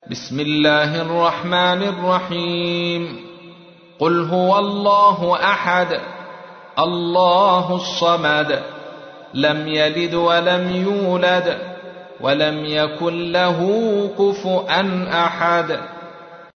بسم الله الرحمن الرحيم. قل هو الله أحد الله الصمد لم يلد ولم يولد ولم يكن له كفؤا أحد.